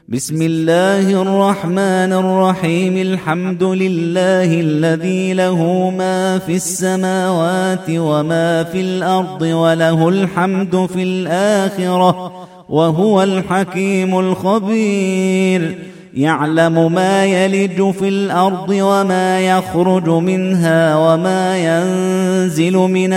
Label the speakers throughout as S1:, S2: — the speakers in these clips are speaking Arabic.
S1: بسم الله الرحمن الرحيم. الحمد لله الذي له ما في السماوات وما في الأرض وله الحمد في الآخرة وهو الحكيم الخبير. يعلم ما يلج في الأرض وما يخرج منها وما ينزل من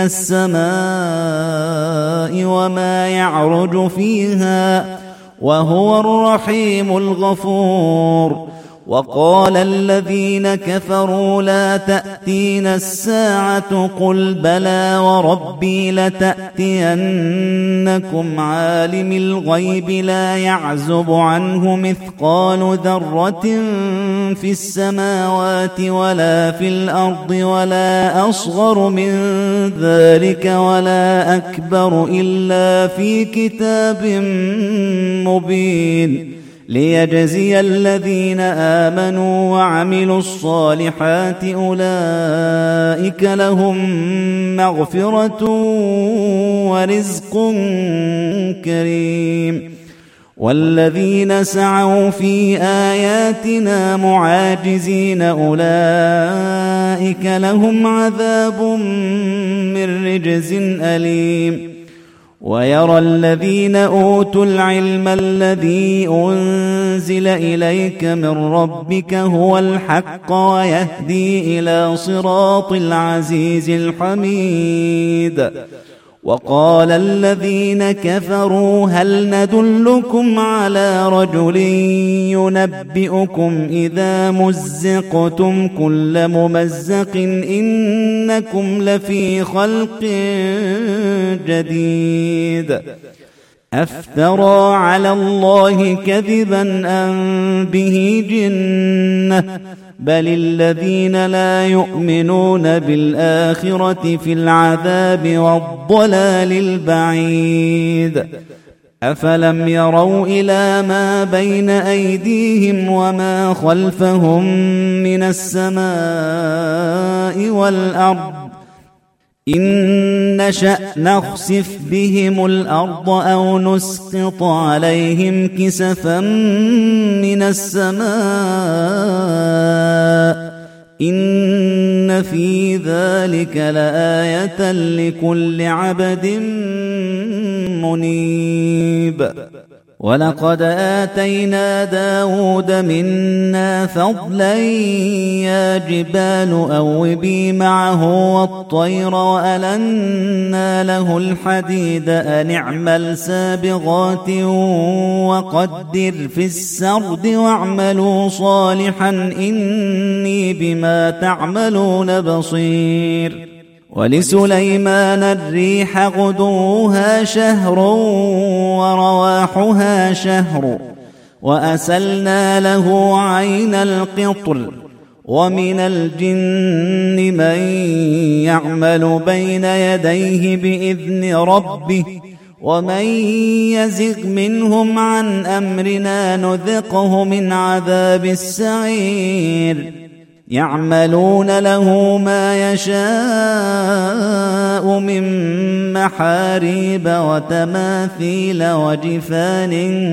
S1: السماء وما يعرج فيها وهو الرحيم الغفور. وقال الذين كفروا لا تأتينا الساعة قل بلى وربي لتأتينكم عالم الغيب لا يعزب عنه مثقال ذرة في السماوات ولا في الأرض ولا أصغر من ذلك ولا أكبر إلا في كتاب مبين ليجزي الذين آمنوا وعملوا الصالحات أولئك لهم مغفرة ورزق كريم. والذين سعوا في آياتنا معاجزين أولئك لهم عذاب من رجز أليم. ويرى الذين أوتوا العلم الذي أنزل إليك من ربك هو الحق ويهدي إلى صراط العزيز الحميد. وقال الذين كفروا هل ندلكم على رجل ينبئكم إذا مزقتم كل ممزق إنكم لفي خلق جديد. أفترى على الله كذبا أم به جنة بل الذين لا يؤمنون بالآخرة في العذاب والضلال البعيد. أفلم يروا إلى ما بين أيديهم وما خلفهم من السماء والأرض إن نشأ نخسف بهم الأرض أو نسقط عليهم كسفا من السماء إن في ذلك لآية لكل عبد منيب. ولقد آتينا داود منا فضلا يا جبال أوبي معه والطير وألنا له الحديد أن اعمل سابغات وقدر في السرد واعملوا صالحا إني بما تعملون بصير. ولسليمان الريح غدوها شهر ورواحها شهر وأسلنا له عين القطر. ومن الجن من يعمل بين يديه بإذن ربه ومن يزغ منهم عن أمرنا نذقه من عذاب السعير. يعملون له ما يشاء من محاريب وتماثيل وجفان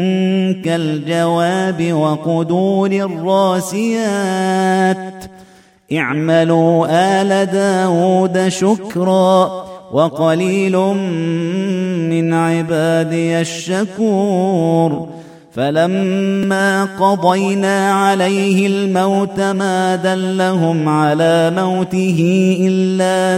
S1: كالجواب وقدور الراسيات. اعملوا آل داود شكرا وقليل من عبادي الشكور. فلما قضينا عليه الموت ما دلهم على موته إلا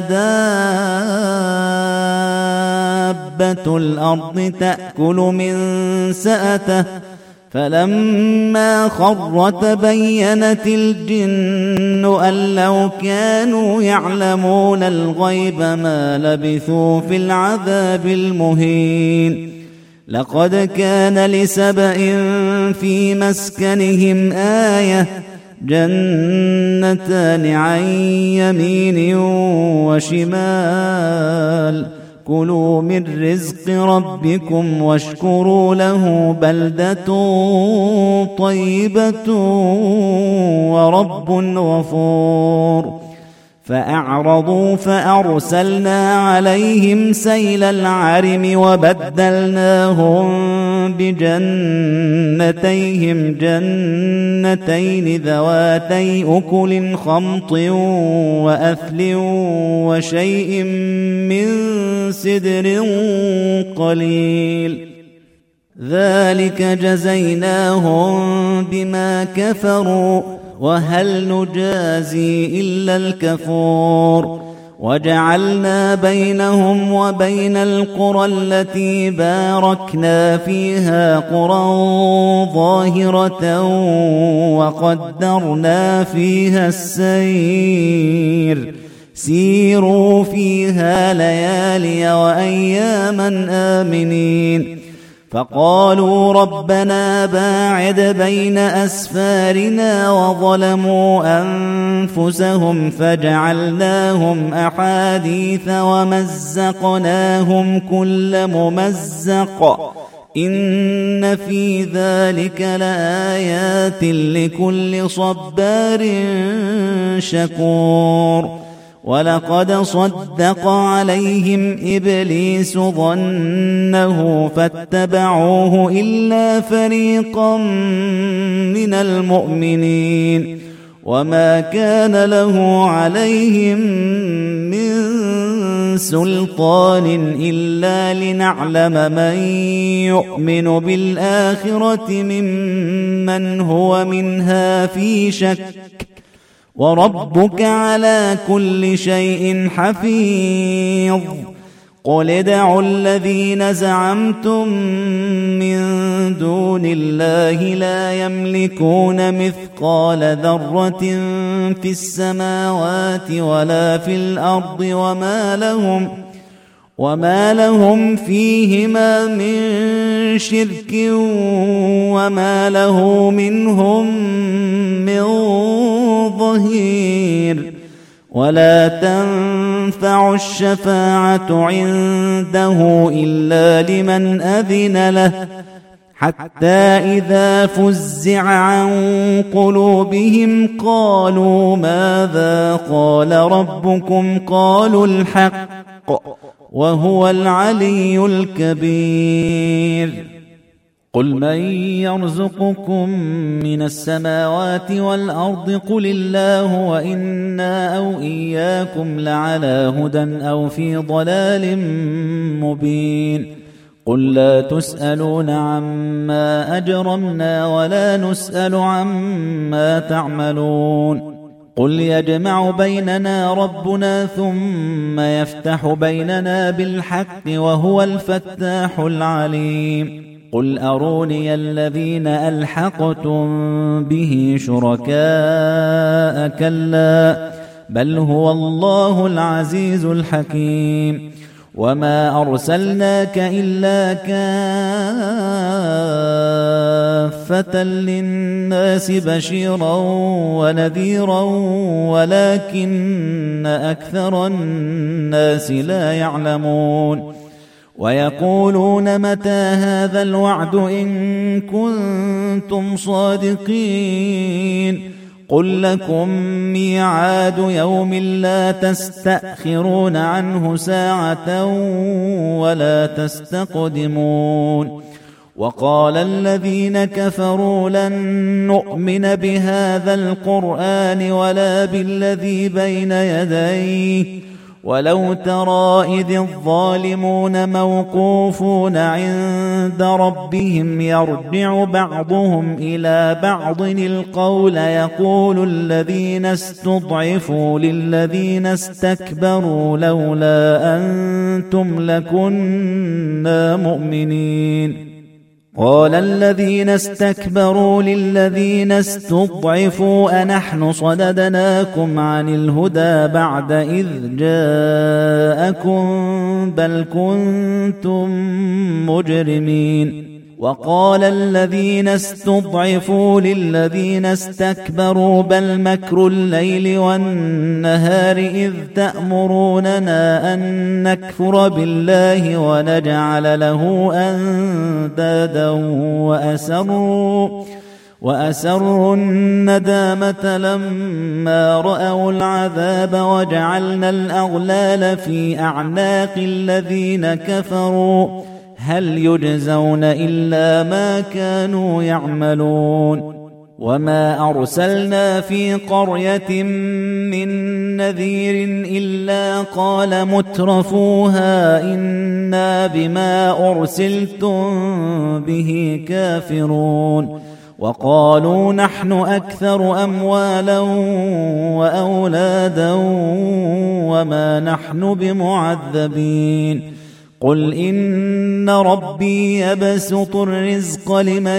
S1: دابة الأرض تأكل من سأته فلما خر تبينت الجن أن لو كانوا يعلمون الغيب ما لبثوا في العذاب المهين. لقد كان لسبأ في مسكنهم آية جنتان عن يمين وشمال كلوا من رزق ربكم واشكروا له بلدة طيبة ورب غفور. فأعرضوا فأرسلنا عليهم سيل العرم وبدلناهم بجنتيهم جنتين ذواتي أكل خمط وأثل وشيء من سدر قليل ذلك جزيناهم بما كفروا وهل نجازي إلا الكفور وجعلنا بينهم وبين القرى التي باركنا فيها قرى ظاهرة وقدرنا فيها السير سيروا فيها ليالي وأياما آمنين فقالوا ربنا باعد بين أسفارنا وظلموا أنفسهم فجعلناهم أحاديث ومزقناهم كل ممزق إن في ذلك لآيات لكل صبار شكور ولقد صدق عليهم إبليس ظنه فاتبعوه إلا فريقا من المؤمنين وما كان له عليهم من سلطان إلا لنعلم من يؤمن بالآخرة ممن هو منها في شك وربك على كل شيء حفيظ قل ادعوا الذين زعمتم من دون الله لا يملكون مثقال ذرة في السماوات ولا في الأرض وما لهم فيهما من شرك وما له منهم من ظهير ولا تنفع الشفاعة عنده إلا لمن أذن له حتى إذا فزع عن قلوبهم قالوا ماذا قال ربكم قالوا الحق وهو العلي الكبير قل من يرزقكم من السماوات والأرض قل الله وإنا أو إياكم لعلى هدى أو في ضلال مبين قل لا تسألون عما أجرمنا ولا نسأل عما تعملون قل يجمع بيننا ربنا ثم يفتح بيننا بالحق وهو الفتاح العليم قل أروني الذين ألحقتم به شركاء كلا بل هو الله العزيز الحكيم وما أرسلناك إلا كافة للناس بشيرا ونذيرا ولكن أكثر الناس لا يعلمون ويقولون متى هذا الوعد إن كنتم صادقين قل لكم ميعاد يوم لا تستأخرون عنه ساعة ولا تستقدمون وقال الذين كفروا لن نؤمن بهذا القرآن ولا بالذي بين يديه ولو ترى إذ الظالمون موقوفون عند ربهم يرجع بعضهم إلى بعض القول يقول الذين استضعفوا للذين استكبروا لولا أنتم لكنا مؤمنين قال الذين استكبروا للذين استضعفوا أنحن صددناكم عن الهدى بعد إذ جاءكم بل كنتم مجرمين وقال الذين استضعفوا للذين استكبروا بل مكر الليل والنهار إذ تأمروننا أن نكفر بالله ونجعل له أندادا وأسروا الندامة لما رأوا العذاب وجعلنا الأغلال في أعناق الذين كفروا هل يجزون إلا ما كانوا يعملون وما أرسلنا في قرية من نذير إلا قال مترفوها إنا بما أرسلتم به كافرون وقالوا نحن أكثر أموالا وأولادا وما نحن بمعذبين قل إن ربي يبسط الرزق لمن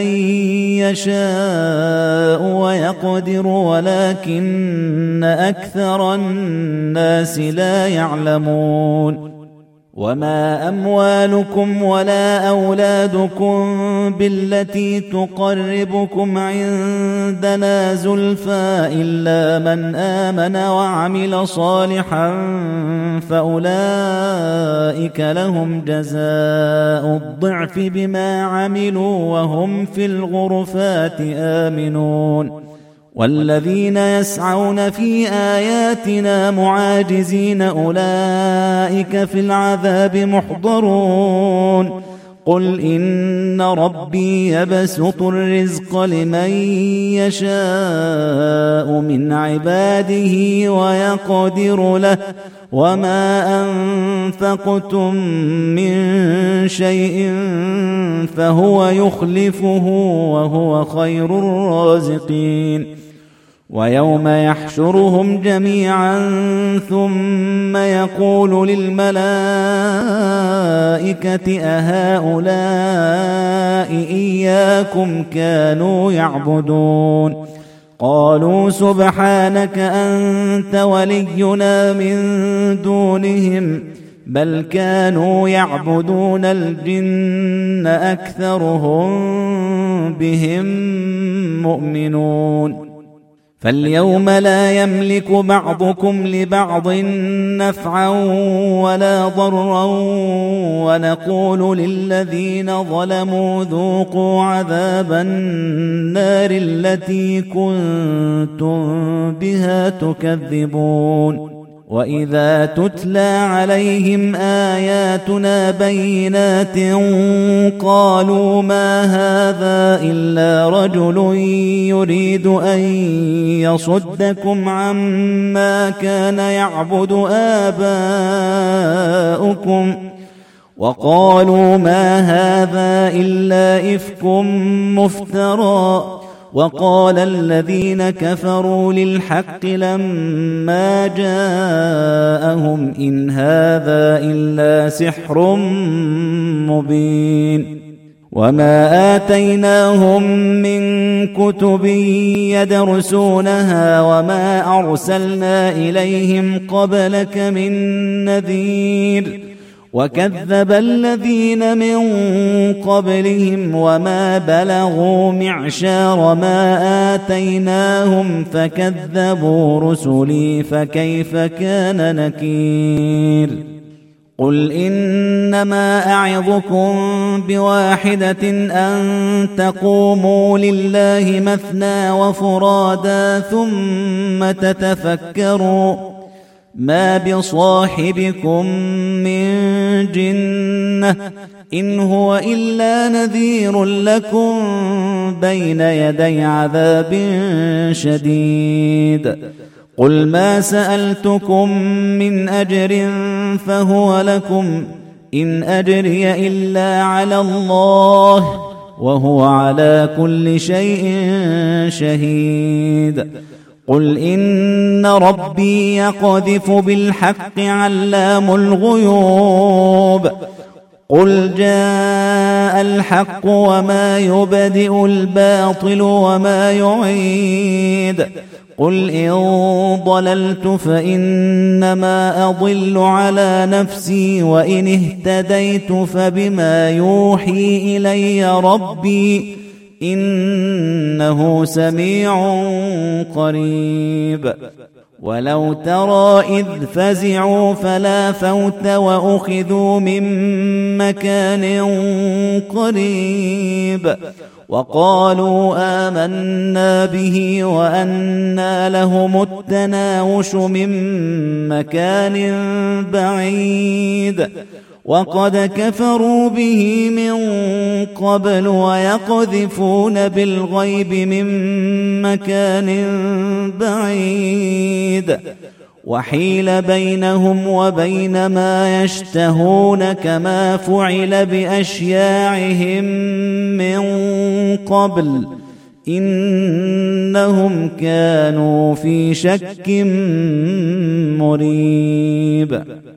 S1: يشاء ويقدر ولكن أكثر الناس لا يعلمون وما أموالكم ولا أولادكم بالتي تقربكم عندنا زلفى إلا من آمن وعمل صالحا فأولئك لهم جزاء الضعف بما عملوا وهم في الغرفات آمنون والذين يسعون في آياتنا معاجزين أولئك في العذاب محضرون قل إن ربي يبسط الرزق لمن يشاء من عباده ويقدر له وما أنفقتم من شيء فهو يخلفه وهو خير الرازقين ويوم يحشرهم جميعا ثم يقول للملائكة أهؤلاء إياكم كانوا يعبدون قالوا سبحانك أنت ولينا من دونهم بل كانوا يعبدون الجن أكثرهم بهم مؤمنون فاليوم لا يملك بعضكم لبعض نفعا ولا ضرا ونقول للذين ظلموا ذوقوا عذاب النار التي كنتم بها تكذبون وإذا تتلى عليهم آياتنا بينات قالوا ما هذا إلا رجل يريد أن يصدكم عما كان يعبد آباؤكم وقالوا ما هذا إلا إفك مفترى وقال الذين كفروا للحق لما جاءهم إن هذا إلا سحر مبين وما آتيناهم من كتب يدرسونها وما أرسلنا إليهم قبلك من نذير وكذب الذين من قبلهم وما بلغوا معشار ما آتيناهم فكذبوا رسلي فكيف كان نكير قل إنما أعظكم بواحدة أن تقوموا لله مثنى وفرادا ثم تتفكروا ما بصاحبكم من جنة إن هو إلا نذير لكم بين يدي عذاب شديد قل ما سألتكم من أجر فهو لكم إن أجري إلا على الله وهو على كل شيء شهيد قل إن ربي يقذف بالحق علام الغيوب قل جاء الحق وما يبدئ الباطل وما يعيد قل إن ضللت فإنما أضل على نفسي وإن اهتديت فبما يوحي إلي ربي إنه سميع قريب ولو ترى إذ فزعوا فلا فوت وأخذوا من مكان قريب وقالوا آمنا به وأنى لهم التناوش من مكان بعيد وقد كفروا به من قبل ويقذفون بالغيب من مكان بعيد وحيل بينهم وبين ما يشتهون كما فعل بأشياعهم من قبل إنهم كانوا في شك مريب